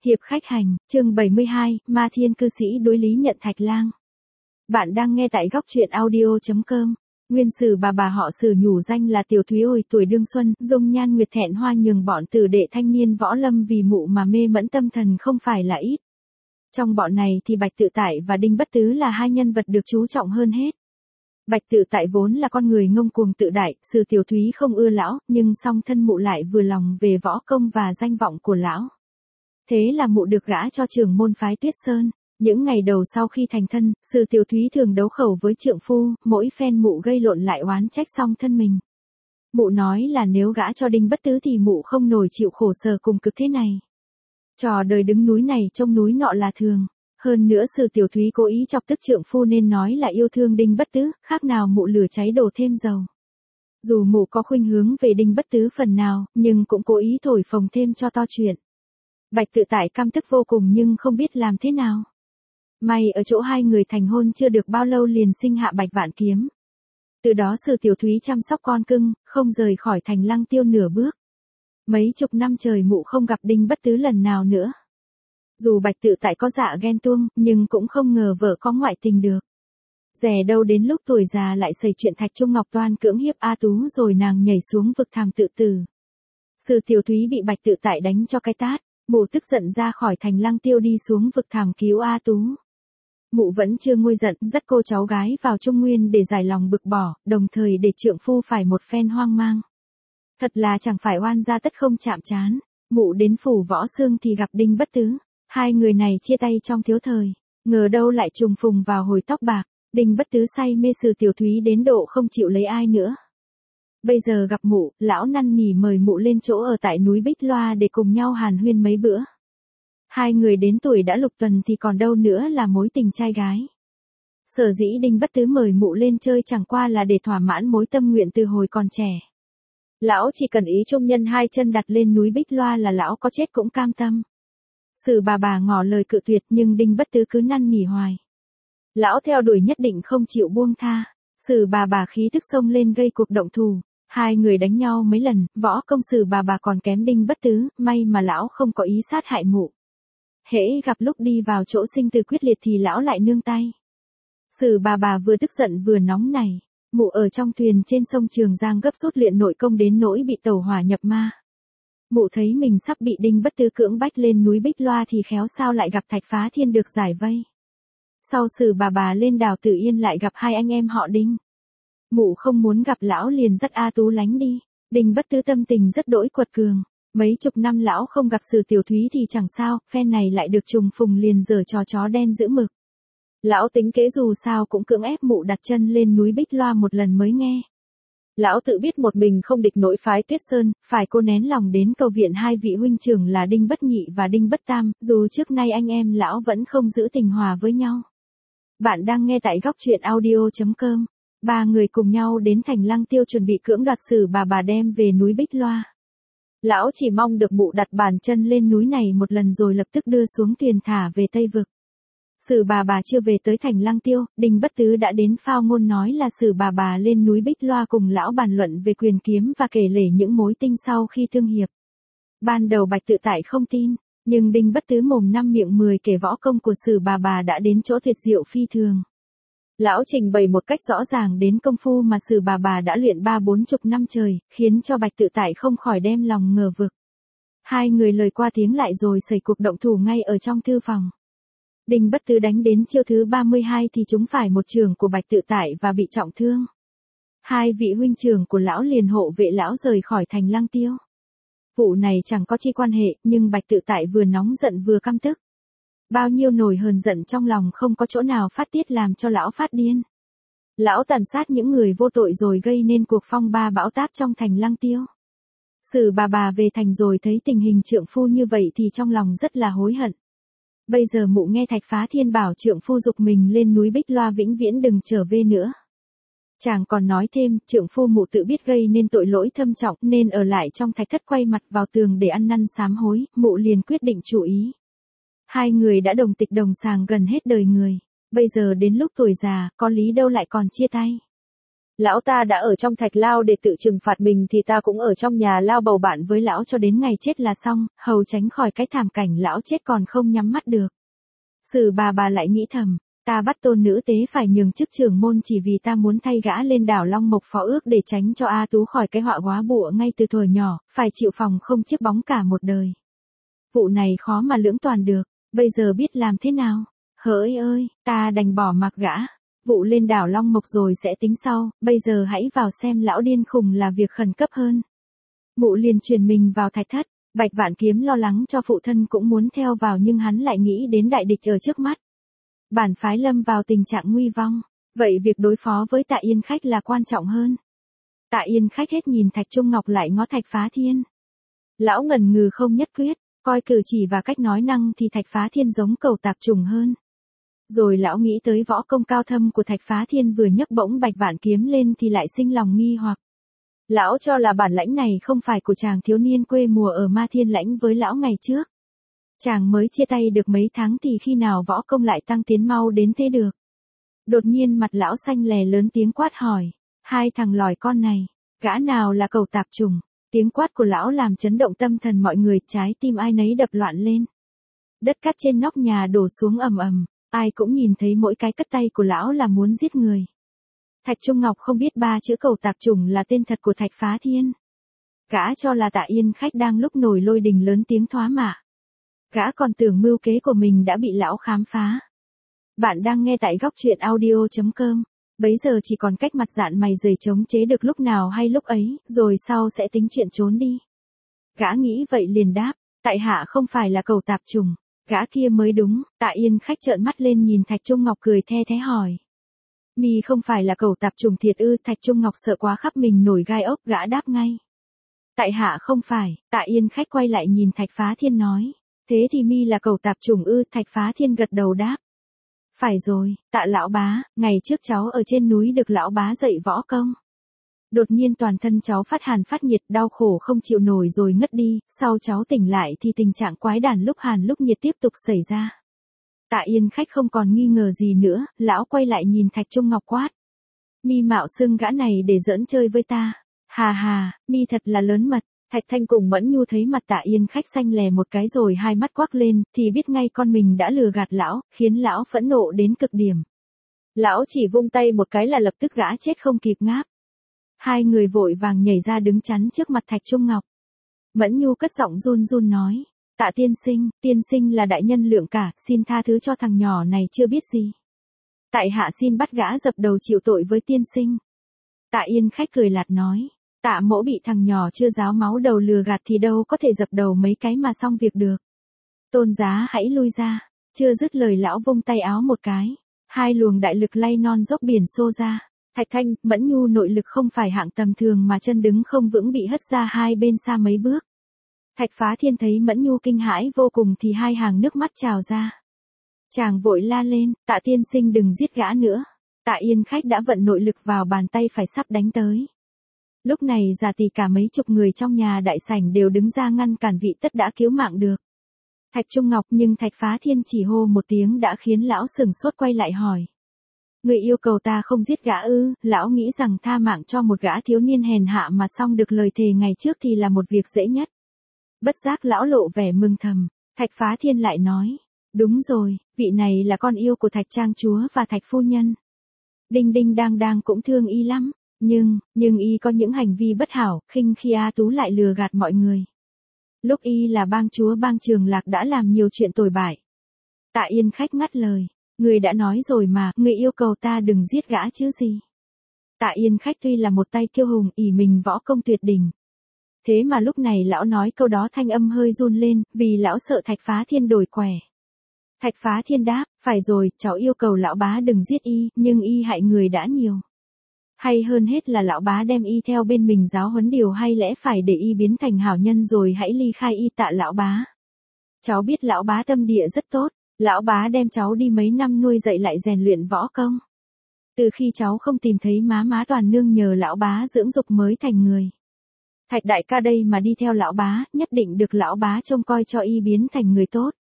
Hiệp khách hành, chương 72, Ma Thiên cư sĩ đối lý nhận Thạch Lang. Bạn đang nghe tại góc truyện audio.com. Nguyên sử bà họ Sử nhủ danh là Tiểu Thúy hồi tuổi đương xuân, dung nhan nguyệt thẹn hoa nhường bọn tử đệ thanh niên võ lâm vì mụ mà mê mẫn tâm thần không phải là ít. Trong bọn này thì Bạch Tự Tại và Đinh Bất Tứ là hai nhân vật được chú trọng hơn hết. Bạch Tự Tại vốn là con người ngông cuồng tự đại, Sử Tiểu Thúy không ưa lão, nhưng song thân mụ lại vừa lòng về võ công và danh vọng của lão. Thế là mụ được gả cho trưởng môn phái Tuyết Sơn. Những ngày đầu sau khi thành thân, Sử Tiểu Thúy thường đấu khẩu với trượng phu, mỗi phen mụ gây lộn lại oán trách xong thân mình. Mụ nói là nếu gả cho Đinh Bất Tứ thì mụ không nổi chịu khổ sở cùng cực thế này. Trò đời đứng núi này trông núi nọ là thường. Hơn nữa Sử Tiểu Thúy cố ý chọc tức trượng phu nên nói là yêu thương Đinh Bất Tứ, khác nào mụ lửa cháy đổ thêm dầu. Dù mụ có khuynh hướng về Đinh Bất Tứ phần nào, nhưng cũng cố ý thổi phồng thêm cho to chuyện. Bạch Tự Tại căm tức vô cùng nhưng không biết làm thế nào. May ở chỗ hai người thành hôn chưa được bao lâu liền sinh hạ Bạch Vạn Kiếm. Từ đó Sử Tiểu Thúy chăm sóc con cưng, không rời khỏi Thành Lăng Tiêu nửa bước. Mấy chục năm trời mụ không gặp Đinh Bất Tứ lần nào nữa. Dù Bạch Tự Tại có dạ ghen tuông, nhưng cũng không ngờ vợ có ngoại tình được. Dè đâu đến lúc tuổi già lại xảy chuyện Thạch Trung Ngọc Toan cưỡng hiếp A Tú rồi nàng nhảy xuống vực thẳm tự tử. Sử Tiểu Thúy bị Bạch Tự Tại đánh cho cái tát. Mụ tức giận ra khỏi Thành Lăng Tiêu đi xuống vực thẳm cứu A Tú. Mụ vẫn chưa nguôi giận, dắt cô cháu gái vào Trung Nguyên để giải lòng bực bỏ, đồng thời để trượng phu phải một phen hoang mang. Thật là chẳng phải oan gia tất không chạm trán. Mụ đến phủ Võ Xương thì gặp Đinh Bất Tứ. Hai người này chia tay trong thiếu thời, ngờ đâu lại trùng phùng vào hồi tóc bạc. Đinh Bất Tứ say mê Sử Tiểu Thúy đến độ không chịu lấy ai nữa. Bây giờ gặp mụ, lão năn nỉ mời mụ lên chỗ ở tại núi Bích Loa để cùng nhau hàn huyên mấy bữa. Hai người đến tuổi đã lục tuần thì còn đâu nữa là mối tình trai gái. Sở dĩ Đinh Bất Tứ mời mụ lên chơi chẳng qua là để thỏa mãn mối tâm nguyện từ hồi còn trẻ. Lão chỉ cần ý trung nhân hai chân đặt lên núi Bích Loa là lão có chết cũng cam tâm. Sử bà ngỏ lời cự tuyệt nhưng Đinh Bất Tứ cứ năn nỉ hoài. Lão theo đuổi nhất định không chịu buông tha. Sử bà khí tức xông lên gây cuộc động thủ. Hai người đánh nhau mấy lần, võ công Sử bà còn kém Đinh Bất Tứ, may mà lão không có ý sát hại mụ. Hễ gặp lúc đi vào chỗ sinh tử quyết liệt thì lão lại nương tay. Sử bà vừa tức giận vừa nóng nảy. Mụ ở trong thuyền trên sông Trường Giang gấp rút luyện nội công đến nỗi bị tẩu hỏa nhập ma. Mụ thấy mình sắp bị Đinh Bất Tứ cưỡng bách lên núi Bích Loa thì khéo sao lại gặp Thạch Phá Thiên được giải vây. Sau Sử bà lên đảo Tử Yên lại gặp hai anh em họ Đinh. Mụ không muốn gặp lão liền dắt A Tú lánh đi. Đinh Bất Tứ tâm tình rất đỗi quật cường. Mấy chục năm lão không gặp Sử Tiểu Thúy thì chẳng sao, phen này lại được trùng phùng liền giở trò chó đen giữ mực. Lão tính kế dù sao cũng cưỡng ép mụ đặt chân lên núi Bích Loa một lần mới nghe. Lão tự biết một mình không địch nổi phái Tuyết Sơn, phải cô nén lòng đến cầu viện hai vị huynh trưởng là Đinh Bất Nhị và Đinh Bất Tam, dù trước nay anh em lão vẫn không giữ tình hòa với nhau. Bạn đang nghe tại góc truyện audio.com. Ba người cùng nhau đến Thành Lăng Tiêu chuẩn bị cưỡng đoạt Sử bà đem về núi Bích Loa. Lão chỉ mong được mụ đặt bàn chân lên núi này một lần rồi lập tức đưa xuống thuyền thả về Tây Vực. Sử bà chưa về tới Thành Lăng Tiêu, Đinh Bất Tứ đã đến phao ngôn nói là Sử bà lên núi Bích Loa cùng lão bàn luận về quyền kiếm và kể lể những mối tinh sau khi thương hiệp. Ban đầu Bạch Tự Tại không tin, nhưng Đinh Bất Tứ mồm năm miệng 10 kể võ công của Sử bà đã đến chỗ tuyệt diệu phi thường. Lão trình bày một cách rõ ràng đến công phu mà Sử bà đã luyện 30-40 năm trời, khiến cho Bạch Tự Tại không khỏi đem lòng ngờ vực. Hai người lời qua tiếng lại rồi xảy cuộc động thủ ngay ở trong thư phòng. Đinh Bất Tứ đánh đến chiêu thứ 32 thì trúng phải một chưởng của Bạch Tự Tại và bị trọng thương. Hai vị huynh trưởng của lão liền hộ vệ lão rời khỏi Thành Lăng Tiêu. Vụ này chẳng có chi quan hệ, nhưng Bạch Tự Tại vừa nóng giận vừa căm tức. Bao nhiêu nổi hờn giận trong lòng không có chỗ nào phát tiết làm cho lão phát điên. Lão tàn sát những người vô tội rồi gây nên cuộc phong ba bão táp trong Thành Lăng Tiêu. Sử bà về thành rồi thấy tình hình trượng phu như vậy thì trong lòng rất là hối hận. Bây giờ mụ nghe Thạch Phá Thiên bảo trượng phu giục mình lên núi Bích Loa vĩnh viễn đừng trở về nữa. Chàng còn nói thêm, trượng phu mụ tự biết gây nên tội lỗi thâm trọng nên ở lại trong thạch thất quay mặt vào tường để ăn năn sám hối, mụ liền quyết định chủ ý. Hai người đã đồng tịch đồng sàng gần hết đời người, bây giờ đến lúc tuổi già, có lý đâu lại còn chia tay. Lão ta đã ở trong thạch lao để tự trừng phạt mình thì ta cũng ở trong nhà lao bầu bạn với lão cho đến ngày chết là xong, hầu tránh khỏi cái thảm cảnh lão chết còn không nhắm mắt được. Sử bà lại nghĩ thầm, ta bắt tôn nữ tế phải nhường chức trưởng môn chỉ vì ta muốn thay gã lên đảo Long Mộc phó ước để tránh cho A Tú khỏi cái họa góa bụa ngay từ thuở nhỏ, phải chịu phòng không chiếc bóng cả một đời. Vụ này khó mà lưỡng toàn được, bây giờ biết làm thế nào? Hỡi ơi, ta đành bỏ mặc gã. Vụ lên đảo Long Mộc rồi sẽ tính sau, bây giờ hãy vào xem lão điên khùng là việc khẩn cấp hơn. Mụ liền truyền mình vào thạch thất, Bạch Vạn Kiếm lo lắng cho phụ thân cũng muốn theo vào nhưng hắn lại nghĩ đến đại địch ở trước mắt. Bản phái lâm vào tình trạng nguy vong, vậy việc đối phó với Tạ Yên Khách là quan trọng hơn. Tạ Yên Khách hết nhìn Thạch Trung Ngọc lại ngó Thạch Phá Thiên. Lão ngần ngừ không nhất quyết, coi cử chỉ và cách nói năng thì Thạch Phá Thiên giống cẩu tạp trùng hơn. Rồi lão nghĩ tới võ công cao thâm của Thạch Phá Thiên vừa nhấc bỗng Bạch Vạn Kiếm lên thì lại sinh lòng nghi hoặc. Lão cho là bản lãnh này không phải của chàng thiếu niên quê mùa ở Ma Thiên Lãnh với lão ngày trước. Chàng mới chia tay được mấy tháng thì khi nào võ công lại tăng tiến mau đến thế được. Đột nhiên mặt lão xanh lè lớn tiếng quát hỏi, hai thằng lòi con này, gã nào là cẩu tạp trùng? Tiếng quát của lão làm chấn động tâm thần mọi người, trái tim ai nấy đập loạn lên. Đất cát trên nóc nhà đổ xuống ầm ầm, ai cũng nhìn thấy mỗi cái cất tay của lão là muốn giết người. Thạch Trung Ngọc không biết ba chữ cẩu tạp trùng là tên thật của Thạch Phá Thiên. Gã cho là Tạ Yên Khách đang lúc nổi lôi đình lớn tiếng thoá mạ. Gã còn tưởng mưu kế của mình đã bị lão khám phá. Bạn đang nghe tại góc truyện audio.com. Bấy giờ chỉ còn cách mặt dạn mày dày chống chế được lúc nào hay lúc ấy, rồi sau sẽ tính chuyện trốn đi. Gã nghĩ vậy liền đáp, tại hạ không phải là cẩu tạp trùng, gã kia mới đúng. Tạ Yên Khách trợn mắt lên nhìn Thạch Trung Ngọc cười the thế hỏi. Mi không phải là cẩu tạp trùng thiệt ư? Thạch Trung Ngọc sợ quá khắp mình nổi gai ốc, gã đáp ngay. Tại hạ không phải. Tạ Yên Khách quay lại nhìn Thạch Phá Thiên nói. Thế thì mi là cẩu tạp trùng ư? Thạch Phá Thiên gật đầu đáp. Phải rồi, Tạ lão bá, ngày trước cháu ở trên núi được lão bá dạy võ công. Đột nhiên toàn thân cháu phát hàn phát nhiệt, đau khổ không chịu nổi rồi ngất đi, sau cháu tỉnh lại thì tình trạng quái đản lúc hàn lúc nhiệt tiếp tục xảy ra. Tạ Yên Khách không còn nghi ngờ gì nữa, lão quay lại nhìn Thạch Trung Ngọc quát. Mi mạo xưng gã này để giỡn chơi với ta. Hà hà, mi thật là lớn mật. Thạch Thanh cùng Mẫn Nhu thấy mặt Tạ Yên Khách xanh lè một cái rồi hai mắt quắc lên, thì biết ngay con mình đã lừa gạt lão, khiến lão phẫn nộ đến cực điểm. Lão chỉ vung tay một cái là lập tức gã chết không kịp ngáp. Hai người vội vàng nhảy ra đứng chắn trước mặt Thạch Trung Ngọc. Mẫn Nhu cất giọng run run nói, Tạ tiên sinh là đại nhân lượng cả, xin tha thứ cho thằng nhỏ này chưa biết gì. Tại hạ xin bắt gã dập đầu chịu tội với tiên sinh. Tạ Yên Khách cười lạt nói. Tạ mỗ bị thằng nhỏ chưa ráo máu đầu lừa gạt thì đâu có thể dập đầu mấy cái mà xong việc được. Tôn giá hãy lui ra. Chưa dứt lời lão vung tay áo một cái. Hai luồng đại lực lay non dốc biển xô ra. Thạch Thanh, Mẫn Nhu nội lực không phải hạng tầm thường mà chân đứng không vững bị hất ra hai bên xa mấy bước. Thạch Phá Thiên thấy Mẫn Nhu kinh hãi vô cùng thì hai hàng nước mắt trào ra. Chàng vội la lên, Tạ tiên sinh đừng giết gã nữa. Tạ Yên Khách đã vận nội lực vào bàn tay phải sắp đánh tới. Lúc này giả tỷ cả mấy chục người trong nhà đại sảnh đều đứng ra ngăn cản vị tất đã cứu mạng được. Thạch Trung Ngọc nhưng Thạch Phá Thiên chỉ hô một tiếng đã khiến lão sừng sốt quay lại hỏi. Người yêu cầu ta không giết gã ư? Lão nghĩ rằng tha mạng cho một gã thiếu niên hèn hạ mà xong được lời thề ngày trước thì là một việc dễ nhất. Bất giác lão lộ vẻ mừng thầm, Thạch Phá Thiên lại nói. Đúng rồi, vị này là con yêu của Thạch Trang Chúa và Thạch Phu Nhân. Đinh đinh đang đang cũng thương y lắm. Nhưng y có những hành vi bất hảo, khinh khi A Tú lại lừa gạt mọi người. Lúc y là bang chúa bang Trường Lạc đã làm nhiều chuyện tồi bại. Tạ Yên Khách ngắt lời, người đã nói rồi mà, người yêu cầu ta đừng giết gã chứ gì. Tạ Yên Khách tuy là một tay kiêu hùng ỷ mình võ công tuyệt đỉnh. Thế mà lúc này lão nói câu đó thanh âm hơi run lên, vì lão sợ Thạch Phá Thiên đổi quẻ. Thạch Phá Thiên đáp, phải rồi, cháu yêu cầu lão bá đừng giết y, nhưng y hại người đã nhiều. Hay hơn hết là lão bá đem y theo bên mình giáo huấn điều hay lẽ phải để y biến thành hảo nhân rồi hãy ly khai y. Tạ lão bá. Cháu biết lão bá tâm địa rất tốt, lão bá đem cháu đi mấy năm nuôi dạy lại rèn luyện võ công. Từ khi cháu không tìm thấy má toàn nương nhờ lão bá dưỡng dục mới thành người. Thạch đại ca đây mà đi theo lão bá, nhất định được lão bá trông coi cho y biến thành người tốt.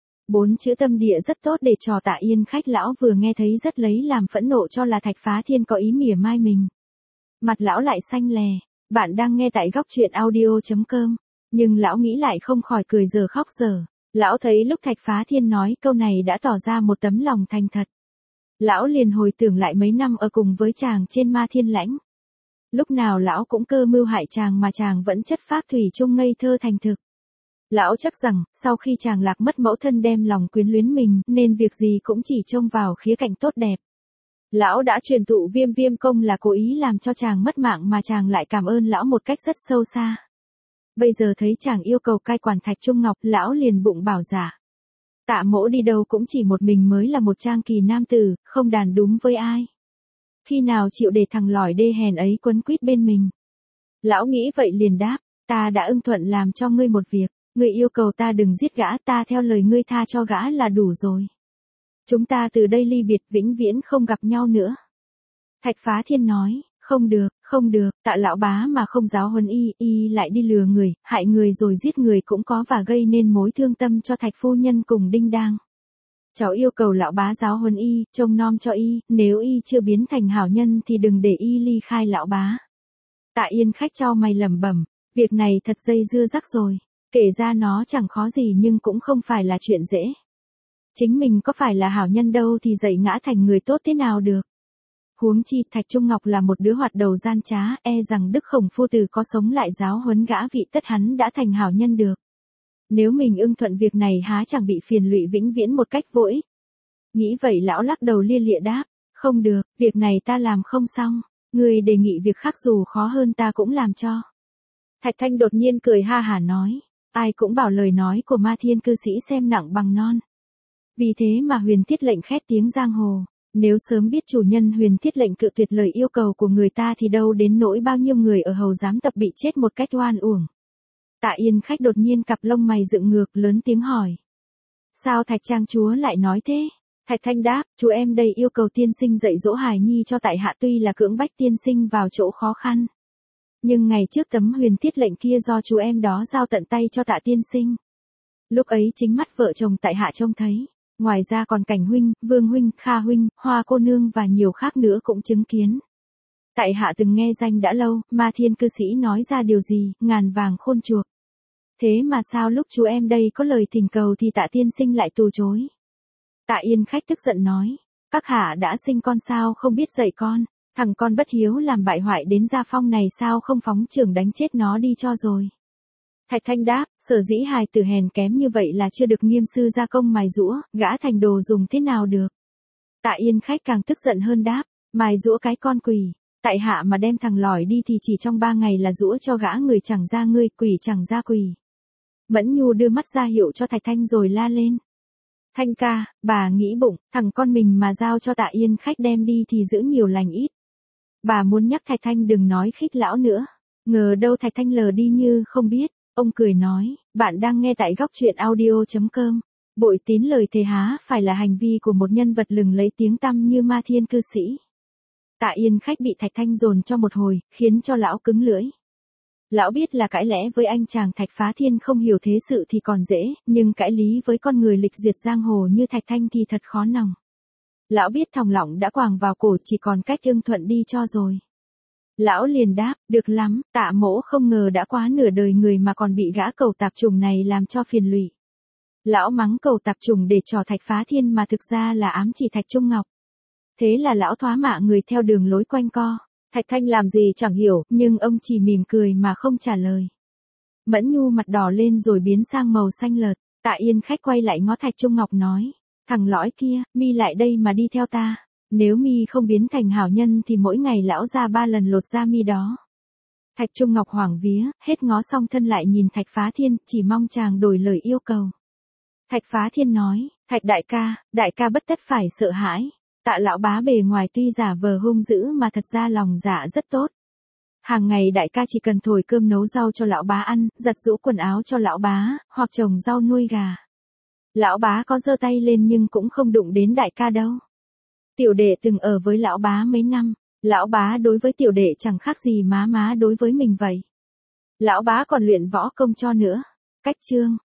4 chữ tâm địa rất tốt để trò Tạ Yên Khách lão vừa nghe thấy rất lấy làm phẫn nộ cho là Thạch Phá Thiên có ý mỉa mai mình. Mặt lão lại xanh lè. Bạn đang nghe tại góc truyện audio.com. Nhưng lão nghĩ lại không khỏi cười giờ khóc giờ. Lão thấy lúc Thạch Phá Thiên nói câu này đã tỏ ra một tấm lòng thành thật. Lão liền hồi tưởng lại mấy năm ở cùng với chàng trên Ma Thiên Lãnh. Lúc nào lão cũng cơ mưu hại chàng mà chàng vẫn chất phác thủy chung ngây thơ thành thực. Lão chắc rằng, sau khi chàng lạc mất mẫu thân đem lòng quyến luyến mình, nên việc gì cũng chỉ trông vào khía cạnh tốt đẹp. Lão đã truyền thụ Viêm công là cố ý làm cho chàng mất mạng mà chàng lại cảm ơn lão một cách rất sâu xa. Bây giờ thấy chàng yêu cầu cai quản Thạch Trung Ngọc, lão liền bụng bảo dạ. Tạ mỗ đi đâu cũng chỉ một mình mới là một trang kỳ nam tử, không đàn đúng với ai. Khi nào chịu để thằng lỏi đê hèn ấy quấn quýt bên mình. Lão nghĩ vậy liền đáp, ta đã ưng thuận làm cho ngươi một việc, ngươi yêu cầu ta đừng giết gã, ta theo lời ngươi tha cho gã là đủ rồi. Chúng ta từ đây ly biệt vĩnh viễn không gặp nhau nữa. Thạch Phá Thiên nói, không được, Tạ lão bá mà không giáo huấn y lại đi lừa người, hại người rồi giết người cũng có và gây nên mối thương tâm cho Thạch phu nhân cùng Đinh Đang. Cháu yêu cầu lão bá giáo huấn y, trông nom cho y, nếu y chưa biến thành hảo nhân thì đừng để y ly khai lão bá. Tạ Yên Khách chau mày lẩm bẩm, việc này thật dây dưa rắc rồi, kể ra nó chẳng khó gì nhưng cũng không phải là chuyện dễ. Chính mình có phải là hảo nhân đâu thì dạy ngã thành người tốt thế nào được. Huống chi Thạch Trung Ngọc là một đứa hoạt đầu gian trá, rằng Đức Khổng phu tử có sống lại giáo huấn gã vị tất hắn đã thành hảo nhân được. Nếu mình ưng thuận việc này há chẳng bị phiền lụy vĩnh viễn một cách vô ích. Nghĩ vậy lão lắc đầu lia lịa đáp, không được, việc này ta làm không xong, người đề nghị việc khác dù khó hơn ta cũng làm cho. Thạch Thanh đột nhiên cười ha hả nói, ai cũng bảo lời nói của Ma Thiên cư sĩ xem nặng bằng non. Vì thế mà Huyền Thiết lệnh khét tiếng giang hồ, nếu sớm biết chủ nhân Huyền Thiết lệnh cự tuyệt lời yêu cầu của người ta thì đâu đến nỗi bao nhiêu người ở hầu giám tập bị chết một cách oan uổng. Tạ Yên Khách đột nhiên cặp lông mày dựng ngược lớn tiếng hỏi. Sao Thạch Trang chúa lại nói thế? Thạch Thanh đáp, chú em đây yêu cầu tiên sinh dạy dỗ hài nhi cho tại hạ tuy là cưỡng bách tiên sinh vào chỗ khó khăn. Nhưng ngày trước tấm Huyền Thiết lệnh kia do chú em đó giao tận tay cho Tạ tiên sinh. Lúc ấy chính mắt vợ chồng tại hạ trông thấy. Ngoài ra còn Cảnh huynh, Vương huynh, Kha huynh, Hoa cô nương và nhiều khác nữa cũng chứng kiến. Tại hạ từng nghe danh đã lâu, Ma Thiên cư sĩ nói ra điều gì, ngàn vàng khôn chuộc. Thế mà sao lúc chú em đây có lời thỉnh cầu thì Tạ tiên sinh lại từ chối. Tạ Yên Khách tức giận nói, các hạ đã sinh con sao không biết dạy con, thằng con bất hiếu làm bại hoại đến gia phong này sao không phóng chưởng đánh chết nó đi cho rồi. Thạch Thanh đáp, sở dĩ hài tử hèn kém như vậy là chưa được nghiêm sư gia công mài giũa, gã thành đồ dùng thế nào được. Tạ Yên Khách càng tức giận hơn đáp, mài giũa cái con quỷ, tại hạ mà đem thằng lỏi đi thì chỉ trong 3 ngày là giũa cho gã người chẳng ra ngươi, quỷ chẳng ra quỷ. Mẫn Nhu đưa mắt ra hiệu cho Thạch Thanh rồi la lên. Thanh ca, bà nghĩ bụng, thằng con mình mà giao cho Tạ Yên Khách đem đi thì giữ nhiều lành ít. Bà muốn nhắc Thạch Thanh đừng nói khích lão nữa, ngờ đâu Thạch Thanh lờ đi như không biết. Ông cười nói, bạn đang nghe tại góc truyện audio.com. Bội tín lời thề há phải là hành vi của một nhân vật lừng lấy tiếng tăm như Ma Thiên cư sĩ. Tạ Yên Khách bị Thạch Thanh dồn cho một hồi, khiến cho lão cứng lưỡi. Lão biết là cãi lẽ với anh chàng Thạch Phá Thiên không hiểu thế sự thì còn dễ, nhưng cãi lý với con người lịch duyệt giang hồ như Thạch Thanh thì thật khó nòng. Lão biết thòng lọng đã quàng vào cổ chỉ còn cách ưng thuận đi cho rồi. Lão liền đáp, được lắm, Tạ mỗ không ngờ đã quá nửa đời người mà còn bị gã cẩu tạp chủng này làm cho phiền lụy. Lão mắng cẩu tạp chủng để trò Thạch Phá Thiên mà thực ra là ám chỉ Thạch Trung Ngọc. Thế là lão thoá mạ người theo đường lối quanh co. Thạch Thanh làm gì chẳng hiểu, nhưng ông chỉ mỉm cười mà không trả lời. Mẫn Nhu mặt đỏ lên rồi biến sang màu xanh lợt. Tạ Yên Khách quay lại ngó Thạch Trung Ngọc nói, thằng lõi kia, mi lại đây mà đi theo ta. Nếu mi không biến thành hảo nhân thì mỗi ngày lão ra 3 lần lột da mi đó. Thạch Trung Ngọc hoảng vía, hết ngó xong thân lại nhìn Thạch Phá Thiên, chỉ mong chàng đổi lời yêu cầu. Thạch Phá Thiên nói, Thạch đại ca bất tất phải sợ hãi. Tạ lão bá bề ngoài tuy giả vờ hung dữ mà thật ra lòng dạ rất tốt. Hàng ngày đại ca chỉ cần thổi cơm nấu rau cho lão bá ăn, giặt giũ quần áo cho lão bá, hoặc trồng rau nuôi gà. Lão bá có giơ tay lên nhưng cũng không đụng đến đại ca đâu. Tiểu đệ từng ở với lão bá mấy năm, lão bá đối với tiểu đệ chẳng khác gì má đối với mình vậy. Lão bá còn luyện võ công cho nữa. Cách chương,